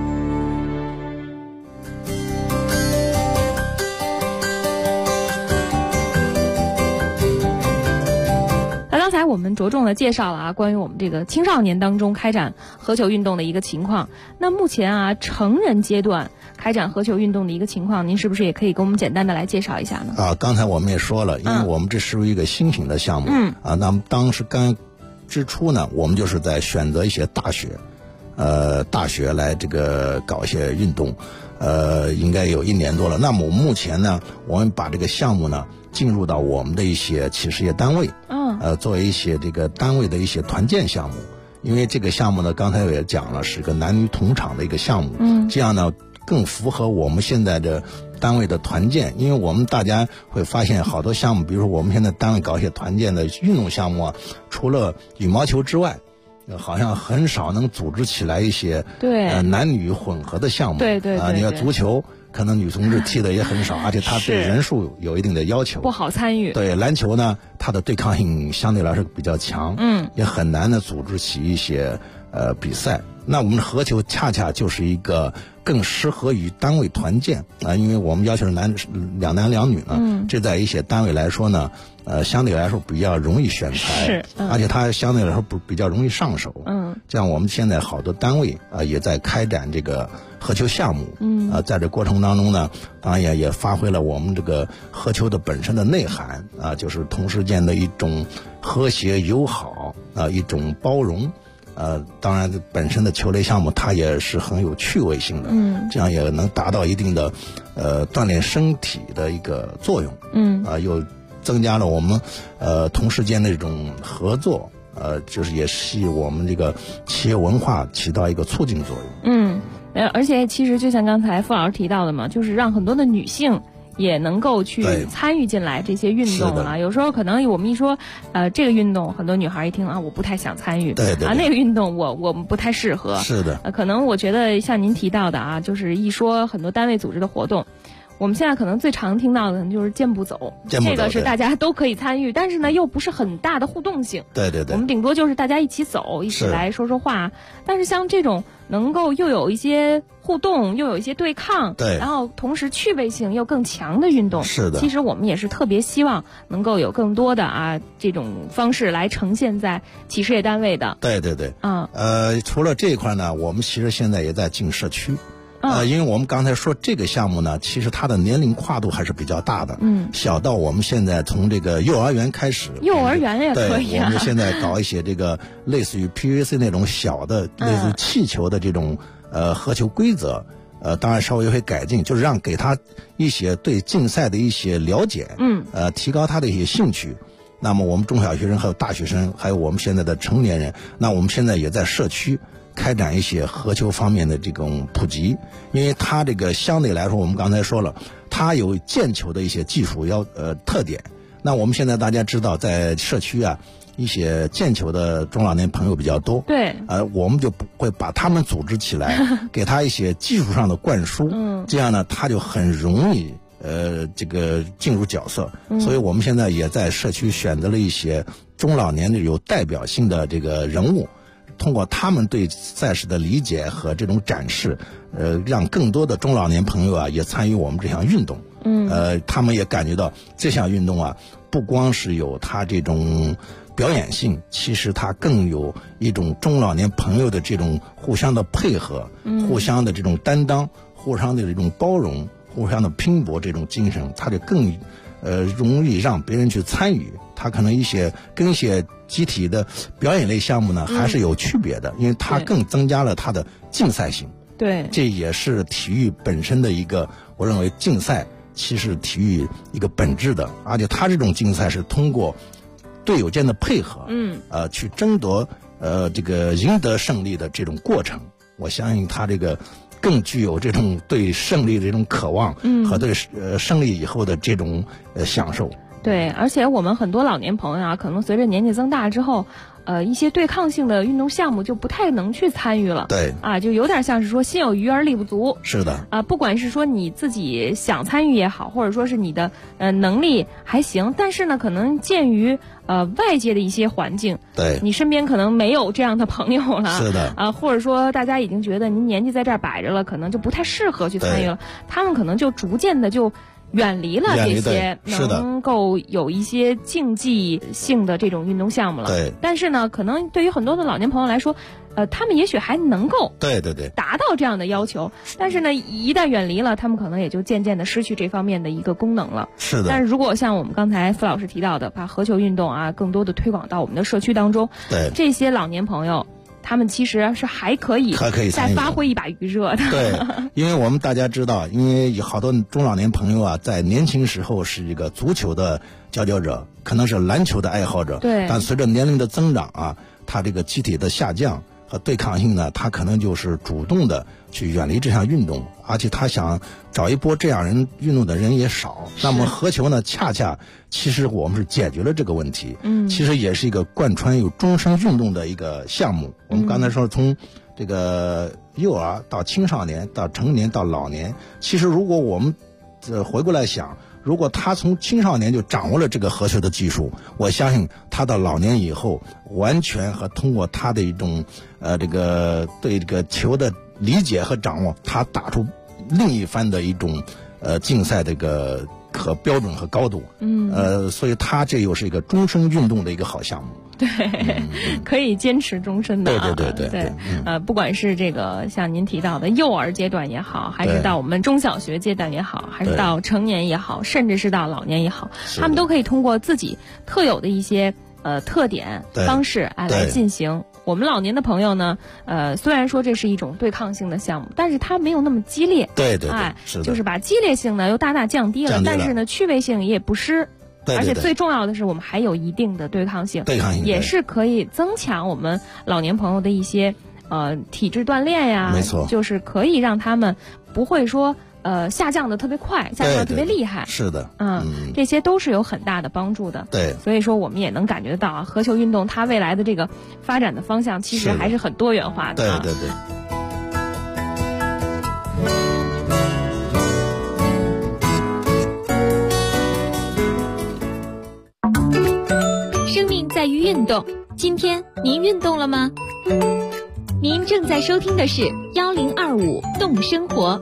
M: 刚才我们着重的介绍了关于我们这个青少年当中开展合球运动的一个情况。那目前成人阶段开展合球运动的一个情况，您是不是也可以给我们简单的来介绍一下呢？
N: 刚才我们也说了，因为我们这是一个新型的项目。那么当时刚之初呢，我们就是在选择一些大学来这个搞一些运动，应该有1年多了。那么目前呢，我们把这个项目呢进入到我们的一些企事业单位，作为一些这个单位的一些团建项目。因为这个项目呢，刚才也讲了，是个男女同场的一个项目。这样呢更符合我们现在的单位的团建。因为我们大家会发现好多项目，比如说我们现在单位搞一些团建的运动项目除了羽毛球之外，好像很少能组织起来一些男女混合的项目。
M: 对，
N: 你看足球可能女同志踢的也很少，而且它对人数有一定的要求，
M: 不好参与。
N: 对，篮球呢，它的对抗性相对来说比较强，也很难的组织起一些比赛。那我们的合球恰恰就是一个更适合于单位团建因为我们要求是两男两女呢，这在一些单位来说呢，相对来说比较容易选材，而且它相对来说比较容易上手。这样我们现在好多单位也在开展这个合球项目。在这过程当中呢，当然也发挥了我们这个合球的本身的内涵就是同事间的一种和谐友好一种包容。当然本身的球类项目它也是很有趣味性的，这样也能达到一定的锻炼身体的一个作用。又增加了我们同事间的这种合作就是也是我们这个企业文化起到一个促进作用。
M: 而且其实就像刚才傅老师提到的嘛，就是让很多的女性也能够去参与进来这些运动啊。有时候可能我们一说这个运动，很多女孩一听啊，我不太想参与。
N: 对
M: 那个运动我们不太适合。
N: 是的。
M: 可能我觉得像您提到的啊，就是一说很多单位组织的活动，我们现在可能最常听到的就是健步走，这个是大家都可以参与，但是呢又不是很大的互动性。
N: 对。
M: 我们顶多就是大家一起走，一起来说说话。但是像这种能够又有一些互动，又有一些对抗，然后同时趣味性又更强的运动，
N: 是的。
M: 其实我们也是特别希望能够有更多的这种方式来呈现在企事业单位的。
N: 对。除了这一块呢，我们其实现在也在进社区。因为我们刚才说这个项目呢，其实它的年龄跨度还是比较大的。小到我们现在从这个幼儿园开始，
M: 幼儿园也可以。
N: 对，我们现在搞一些这个类似于 PVC 那种小的，类似于气球的这种合球规则。当然稍微会改进，就是给他一些对竞赛的一些了解。提高他的一些兴趣。那么我们中小学生还有大学生，还有我们现在的成年人，那我们现在也在社区开展一些合球方面的这种普及，因为它这个相对来说，我们刚才说了，它有毽球的一些技术特点。那我们现在大家知道，在社区一些毽球的中老年朋友比较多。
M: 对。
N: 我们就不会把他们组织起来，给他一些技术上的灌输。这样呢，他就很容易这个进入角色。所以我们现在也在社区选择了一些中老年的有代表性的这个人物。通过他们对赛事的理解和这种展示，让更多的中老年朋友也参与我们这项运动。他们也感觉到这项运动不光是有它这种表演性，其实它更有一种中老年朋友的这种互相的配合，互相的这种担当，互相的这种包容，互相的拼搏这种精神，它就更容易让别人去参与。它可能跟一些集体的表演类项目呢还是有区别的，因为它更增加了它的竞赛性。
M: 对，
N: 这也是体育本身的一个，我认为竞赛其实体育一个本质的，而且它这种竞赛是通过队友间的配合，去争夺这个赢得胜利的这种过程。我相信它这个更具有这种对胜利的这种渴望，和对胜利以后的这种享受。
M: 对，而且我们很多老年朋友可能随着年纪增大之后，一些对抗性的运动项目就不太能去参与了。
N: 对，
M: 就有点像是说心有余而力不足。
N: 是的。
M: 不管是说你自己想参与也好，或者说是你的能力还行，但是呢，可能鉴于外界的一些环境，
N: 对，
M: 你身边可能没有这样的朋友了。
N: 是的。
M: 或者说大家已经觉得您年纪在这儿摆着了，可能就不太适合去参与了，他们可能就逐渐的就远离了这些能够有一些竞技性的这种运动项目了。
N: 对。
M: 但是呢，可能对于很多的老年朋友来说，他们也许还能够达到这样的要求，但是呢，一旦远离了，他们可能也就渐渐的失去这方面的一个功能了。
N: 是的。
M: 但是如果像我们刚才傅老师提到的，把合球运动更多的推广到我们的社区当中，
N: 对
M: 这些老年朋友，他们其实是还可以再发挥一把余热的。
N: 对，因为我们大家知道，因为有好多中老年朋友在年轻时候是一个足球的佼佼者，可能是篮球的爱好者。
M: 对。
N: 但随着年龄的增长他这个机体的下降和对抗性呢，他可能就是主动的去远离这项运动，而且他想找一波这样运动的人也少。那么合球呢，恰恰其实我们是解决了这个问题。其实也是一个贯穿有终身运动的一个项目。我们刚才说从这个幼儿到青少年到成年到老年，其实如果我们回过来想，如果他从青少年就掌握了这个合球的技术，我相信他到老年以后，完全和通过他的一种这个对这个球的理解和掌握，他打出另一番的一种竞赛的一个和标准和高度。所以他这又是一个终身运动的一个好项目。
M: 对，可以坚持终身的。
N: 对。
M: 不管是这个像您提到的幼儿阶段也好，还是到我们中小学阶段也好，还是到成年也好，甚至是到老年也好，他们都可以通过自己特有的一些特点方式来进行。我们老年的朋友呢，虽然说这是一种对抗性的项目，但是它没有那么激烈。
N: 对，是的。
M: 就是把激烈性呢又大大降低了，但是呢趣味性也不失。
N: 对，
M: 而且最重要的是我们还有一定的对抗性，也是可以增强我们老年朋友的一些体质锻炼呀，
N: 没错，
M: 就是可以让他们不会说下降的特别快，下降的特别厉害，
N: 是的，
M: 这些都是有很大的帮助的。
N: 对，
M: 所以说我们也能感觉得到啊，合球运动它未来的这个发展的方向其实还是很多元化的。
N: 对对对。
G: 生命在于运动，今天您运动了吗？您正在收听的是1025动生活。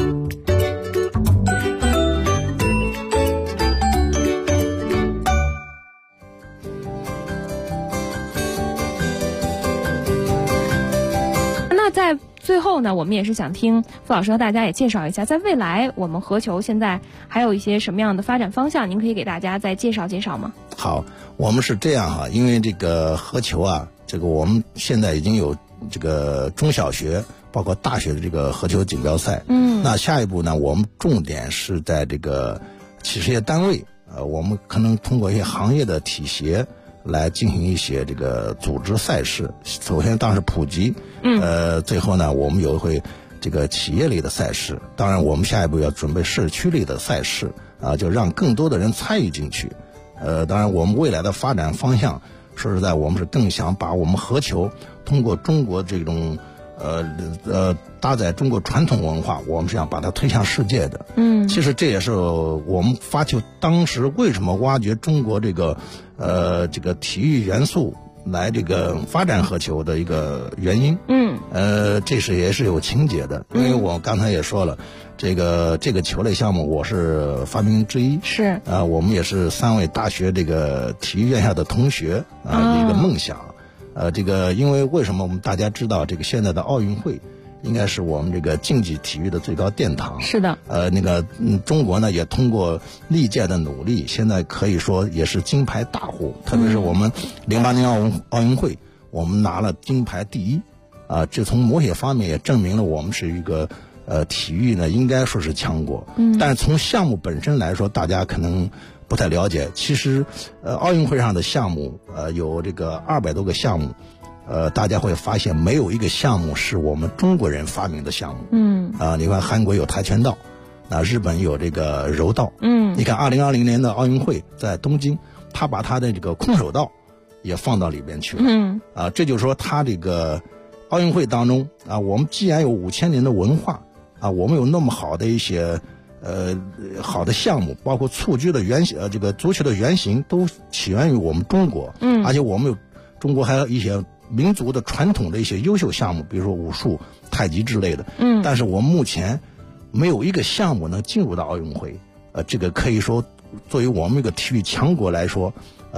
M: 那在最后呢，我们也是想听傅老师和大家也介绍一下，在未来我们合球现在还有一些什么样的发展方向，您可以给大家再介绍介绍吗？
N: 好，我们是这样哈，因为这个合球啊，这个我们现在已经有这个中小学包括大学的这个合球锦标赛。那下一步呢，我们重点是在这个企事业单位，我们可能通过一些行业的体协来进行一些这个组织赛事。首先当然是普及，最后呢，我们有一回这个企业类的赛事。当然，我们下一步要准备社区类的赛事啊，就让更多的人参与进去。当然，我们未来的发展方向，说实在，我们是更想把我们合球通过中国这种搭载中国传统文化，我们是想把它推向世界的。其实这也是我们发球当时为什么挖掘中国这个体育元素来这个发展合球的一个原因。这是也是有情节的，因为我刚才也说了，这个球类项目我是发明之一，
M: 是
N: 我们也是3位大学这个体育院校的同学一个梦想。这个因为为什么我们大家知道这个现在的奥运会应该是我们这个竞技体育的最高殿堂。
M: 是的。
N: 中国呢也通过历届的努力，现在可以说也是金牌大户。特别是我们08年奥运会，我们拿了金牌第一。这从某些方面也证明了我们是一个体育呢应该说是强国。但是从项目本身来说，大家可能不太了解。其实奥运会上的项目有这个200多个项目。大家会发现没有一个项目是我们中国人发明的项目。你看韩国有跆拳道，日本有这个柔道。你看2020年的奥运会在东京，他把他的这个空手道也放到里边去了。这就是说他这个奥运会当中我们既然有5000年的文化我们有那么好的一些好的项目，包括蹴鞠的这个足球的原型都起源于我们中国。而且我们有中国还有一些民族的传统的一些优秀项目，比如说武术、太极之类的。但是我们目前没有一个项目能进入到奥运会。这个可以说作为我们一个体育强国来说，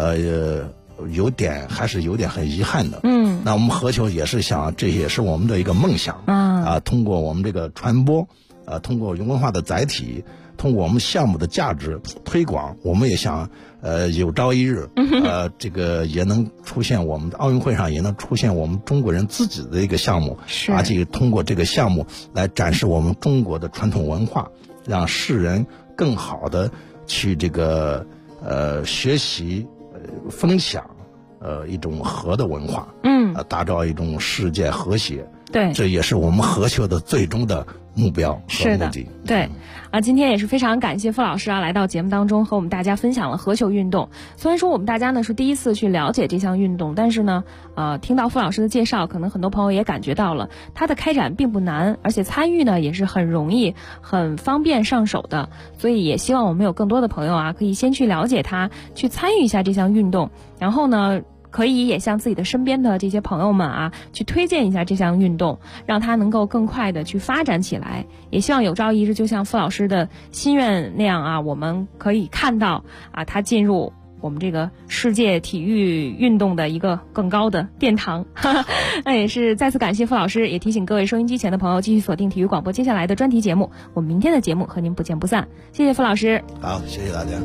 N: 还是有点很遗憾的。那我们合球也是想，这也是我们的一个梦想。通过我们这个传播，通过文化的载体，通过我们项目的价值推广，我们也想有朝一日这个也能出现，我们奥运会上也能出现我们中国人自己的一个项目，而且通过这个项目来展示我们中国的传统文化，让世人更好的去这个学习分享一种和的文化，打造一种世界和谐。
M: 对，
N: 这也是我们合球的最终的目标和目的。
M: 对，今天也是非常感谢傅老师来到节目当中和我们大家分享了合球运动。虽然说我们大家呢是第一次去了解这项运动，但是呢听到傅老师的介绍，可能很多朋友也感觉到了它的开展并不难，而且参与呢也是很容易很方便上手的。所以也希望我们有更多的朋友可以先去了解它，去参与一下这项运动，然后呢可以也向自己的身边的这些朋友们去推荐一下这项运动，让它能够更快的去发展起来。也希望有朝一日就像傅老师的心愿那样我们可以看到它进入我们这个世界体育运动的一个更高的殿堂。那也是再次感谢傅老师，也提醒各位收音机前的朋友继续锁定体育广播接下来的专题节目，我们明天的节目和您不见不散。谢谢傅老师。
N: 好，谢谢大家。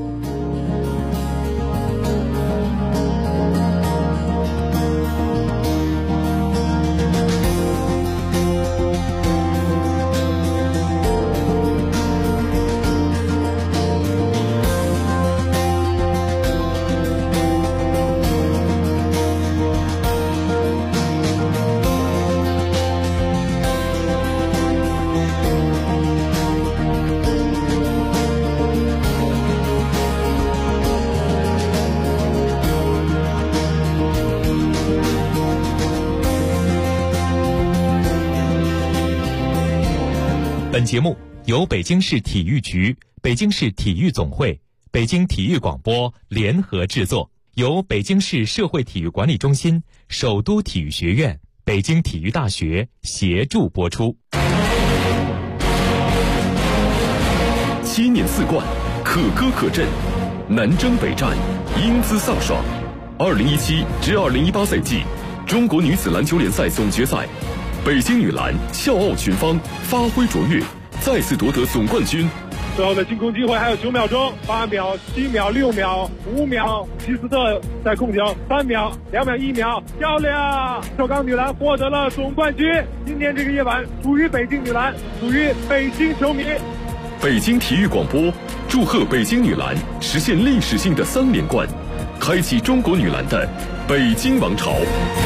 D: 本节目由北京市体育局、北京市体育总会、北京体育广播联合制作，由北京市社会体育管理中心、首都体育学院、北京体育大学协助播出。
A: 7年4冠，可歌可阵，南征北战，英姿飒爽。2017至2018赛季中国女子篮球联赛总决赛，北京女篮笑傲群芳，发挥卓越，再次夺得总冠军。
L: 最后的进攻机会还有9秒钟，8秒、7秒、6秒、5秒，吉斯特在控球，3秒、2秒、1秒，漂亮！首钢女篮获得了总冠军。今天这个夜晚属于北京女篮，属于北京球迷。
A: 北京体育广播祝贺北京女篮实现历史性的3连冠，开启中国女篮的北京王朝。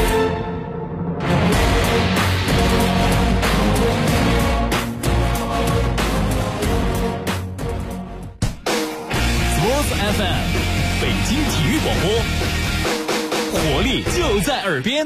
C: FM 北京体育广播，活力就在耳边。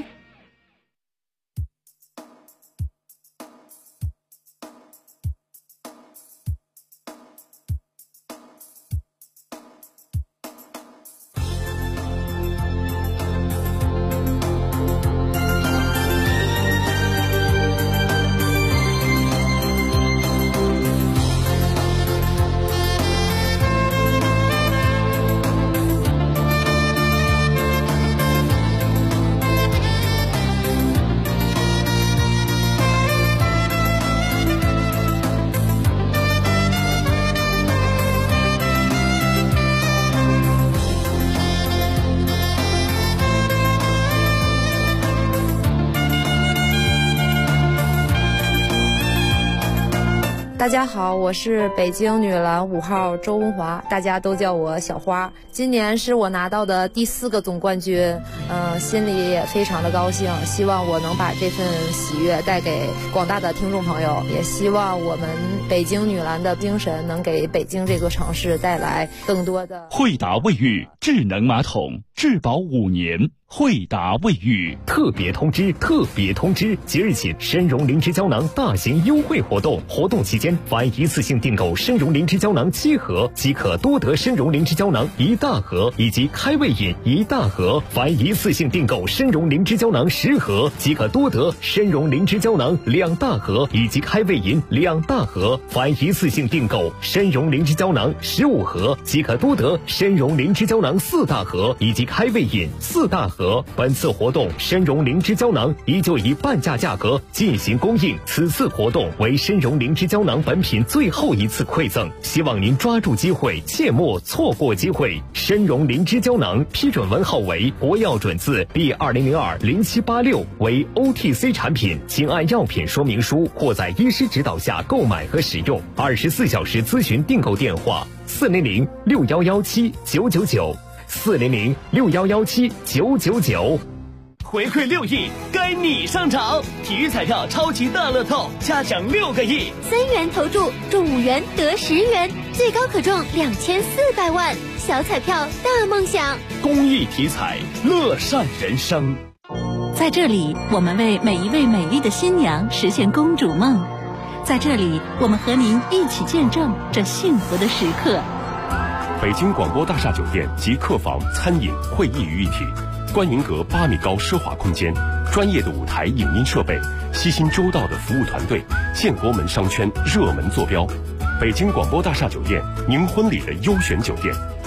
O: 大家好，我是北京女篮5号周文华，大家都叫我小花。今年是我拿到的第4个总冠军，心里也非常的高兴，希望我能把这份喜悦带给广大的听众朋友，也希望我们北京女篮的精神能给北京这座城市带来更多的。
C: 惠达卫浴智能马桶，质保5年。惠达卫浴特别通知！即日起，参茸灵芝胶囊大型优惠活动，活动期间，凡一次性订购参茸灵芝胶囊7盒，即可多得参茸灵芝胶囊1大盒以及开胃饮1大盒；凡一次性订购参茸灵芝胶囊10盒，即可多得参茸灵芝胶囊2大盒以及开胃饮2大盒；凡一次性订购参茸灵芝胶囊15盒，即可多得参茸灵芝胶囊4大盒以及开胃饮4大盒。本次活动参茸灵芝胶囊依旧以半价价格进行供应，此次活动为参茸灵芝胶囊本品最后一次馈赠，希望您抓住机会，切莫错过机会。参茸灵芝胶囊批准文号为国药准字第20020786，为 OTC 产品，请按药品说明书或在医师指导下购买和使用。24小时咨询订购电话：400-6117-999，400-6117-999。回馈6亿，该你上场！体育彩票超级大乐透，加奖6个亿
P: ，3元投注中5元得10元，最高可中2400万。小彩票大梦想，
C: 公益体彩，乐善人生。
Q: 在这里，我们为每一位美丽的新娘实现公主梦。在这里，我们和您一起见证这幸福的时刻。
A: 北京广播大厦酒店及客房、餐饮、会议于一体，观云阁8米高奢华空间，专业的舞台影音设备，悉心周到的服务团队，建国门商圈热门坐标。北京广播大厦酒店，您婚礼的优选酒店。